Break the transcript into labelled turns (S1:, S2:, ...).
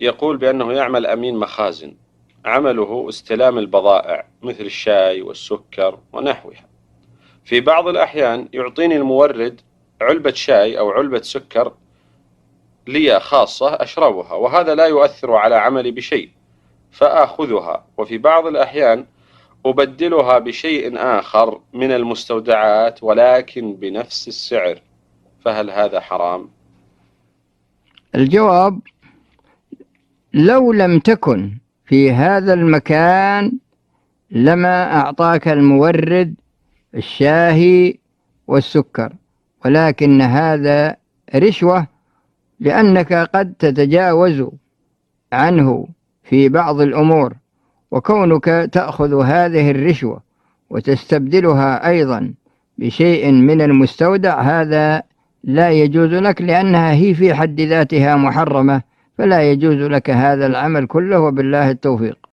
S1: يقول بأنه يعمل أمين مخازن، عمله استلام البضائع مثل الشاي والسكر ونحوها. في بعض الأحيان يعطيني المورد علبة شاي أو علبة سكر لي خاصة أشربها، وهذا لا يؤثر على عملي بشيء، فآخذها. وفي بعض الأحيان أبدلها بشيء آخر من المستودعات ولكن بنفس السعر، فهل هذا حرام؟
S2: الجواب: لو لم تكن في هذا المكان لما أعطاك المورد الشاهي والسكر، ولكن هذا رشوة، لأنك قد تتجاوز عنه في بعض الأمور، وكونك تأخذ هذه الرشوة وتستبدلها أيضا بشيء من المستودع هذا لا يجوز لك، لأنها هي في حد ذاتها محرمة، فلا يجوز لك هذا العمل كله، وبالله التوفيق.